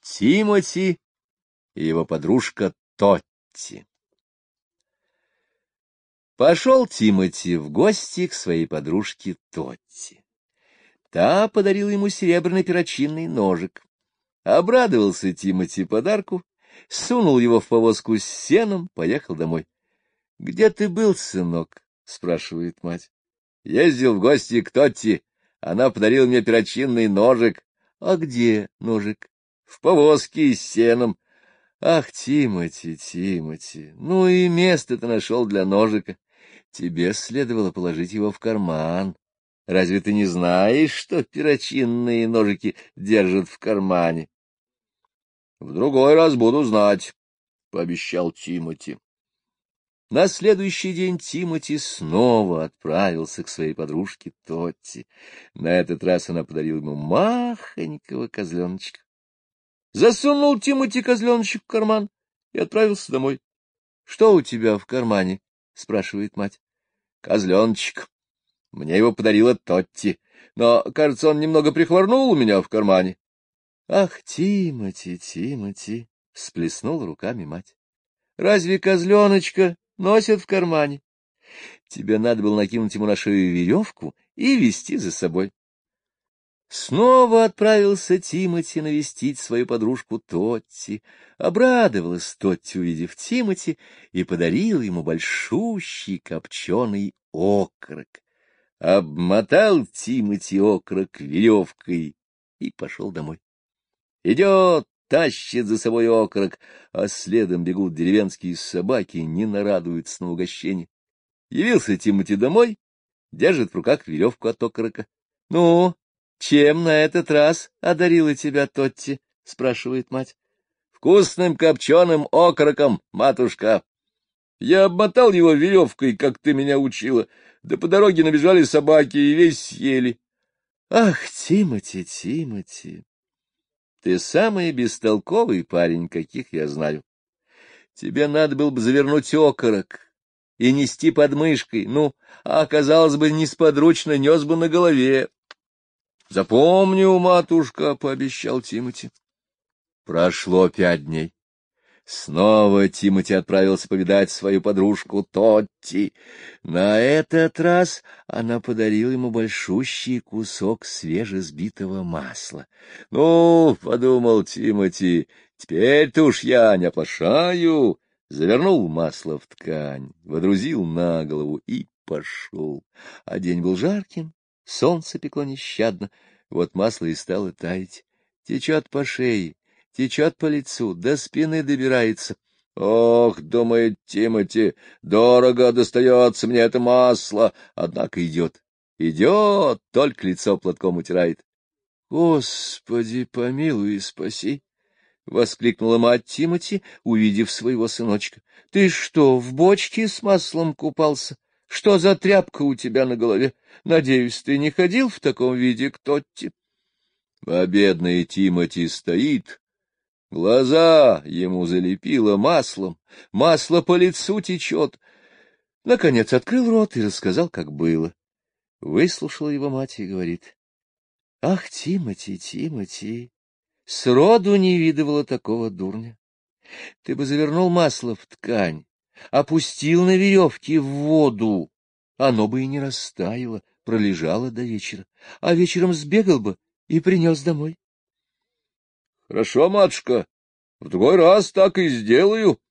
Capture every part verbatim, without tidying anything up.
Тимоти и его подружка Тотти. Пошел Тимоти в гости к своей подружке Тотти. Та подарила ему серебряный перочинный ножик. Обрадовался Тимоти подарку, сунул его в повозку с сеном, поехал домой. — Где ты был, сынок? — спрашивает мать. — Ездил в гости к Тотти. Она подарила мне перочинный ножик. — А где ножик? — В повозке с сеном. — Ах, Тимоти, Тимоти, ну и место ты нашел для ножика. Тебе следовало положить его в карман. Разве ты не знаешь, что перочинные ножики держат в кармане? — В другой раз буду знать, — пообещал Тимоти. На следующий день Тимоти снова отправился к своей подружке Тотти. На этот раз она подарила ему махонького козленочка. Засунул Тимоти козленочек в карман и отправился домой. — Что у тебя в кармане? — спрашивает мать. — Козленочек. Мне его подарила Тотти, но, кажется, он немного прихворнул у меня в кармане. — Ах, Тимоти, Тимоти! — всплеснула руками мать. — Разве козленочка носят в кармане? Тебе надо было накинуть ему на шею веревку и вести за собой. Снова отправился Тимоти навестить свою подружку Тотти. Обрадовалась Тотти, увидев Тимоти, и подарила ему большущий копченый окорок. Обмотал Тимоти окорок веревкой и пошел домой. Идет, тащит за собой окорок, а следом бегут деревенские собаки, не нарадуются на угощение. Явился Тимоти домой, держит в руках веревку от окорока. — Ну, чем на этот раз одарила тебя Тотти? — спрашивает мать. — Вкусным копченым окороком, матушка. Я обмотал его веревкой, как ты меня учила, да по дороге набежали собаки и весь съели. — Ах, Тимоти, Тимоти, ты самый бестолковый парень, каких я знаю. Тебе надо было бы завернуть окорок и нести под мышкой, ну, а оказалось бы, несподручно нес бы на голове. — Запомню, матушка, — пообещал Тимоти. Прошло пять дней. Снова Тимоти отправился повидать свою подружку Тотти. На этот раз она подарила ему большущий кусок свежесбитого масла. — Ну, — подумал Тимоти, — теперь-то уж я не оплошаю. Завернул масло в ткань, водрузил на голову и пошел. А день был жарким, солнце пекло нещадно, вот масло и стало таять. Течет по шее, течет по лицу, до спины добирается. Ох, думает Тимоти, дорого достается мне это масло. Однако идет, идет, только лицо платком утирает. — Господи, помилуй и спаси! — воскликнула мать Тимоти, увидев своего сыночка. — Ты что, в бочке с маслом купался? Что за тряпка у тебя на голове? Надеюсь, ты не ходил в таком виде к Тотти? А бедный Тимоти стоит, глаза ему залепило маслом, масло по лицу течет. Наконец открыл рот и рассказал, как было. Выслушала его мать и говорит: — Ах, Тимоти, Тимоти, сроду не видывала такого дурня. Ты бы завернул масло в ткань, опустил на веревке в воду, оно бы и не растаяло, пролежало до вечера, а вечером сбегал бы и принес домой. — Хорошо, матушка, в другой раз так и сделаю.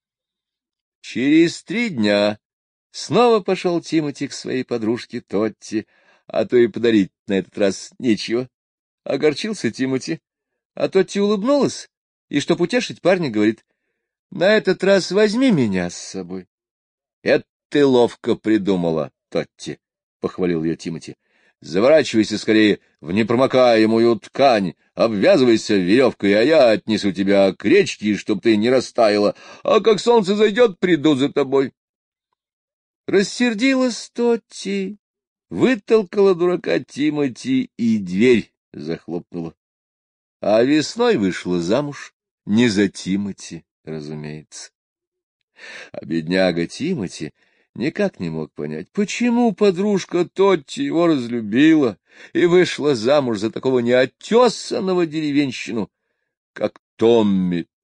Через три дня снова пошел Тимоти к своей подружке Тотти, а то и подарить на этот раз нечего. Огорчился Тимоти, а Тотти улыбнулась, и, чтоб утешить парня, говорит: — На этот раз возьми меня с собой. — Это ты ловко придумала, Тотти, — похвалил ее Тимоти. — Заворачивайся скорее в непромокаемую ткань, обвязывайся веревкой, а я отнесу тебя к речке, чтоб ты не растаяла, а как солнце зайдет, приду за тобой. Рассердилась Тотти, вытолкала дурака Тимоти и дверь захлопнула. А весной вышла замуж не за Тимоти, разумеется. А бедняга Тимоти никак не мог понять, почему подружка Тотти его разлюбила и вышла замуж за такого неотесанного деревенщину, как Томми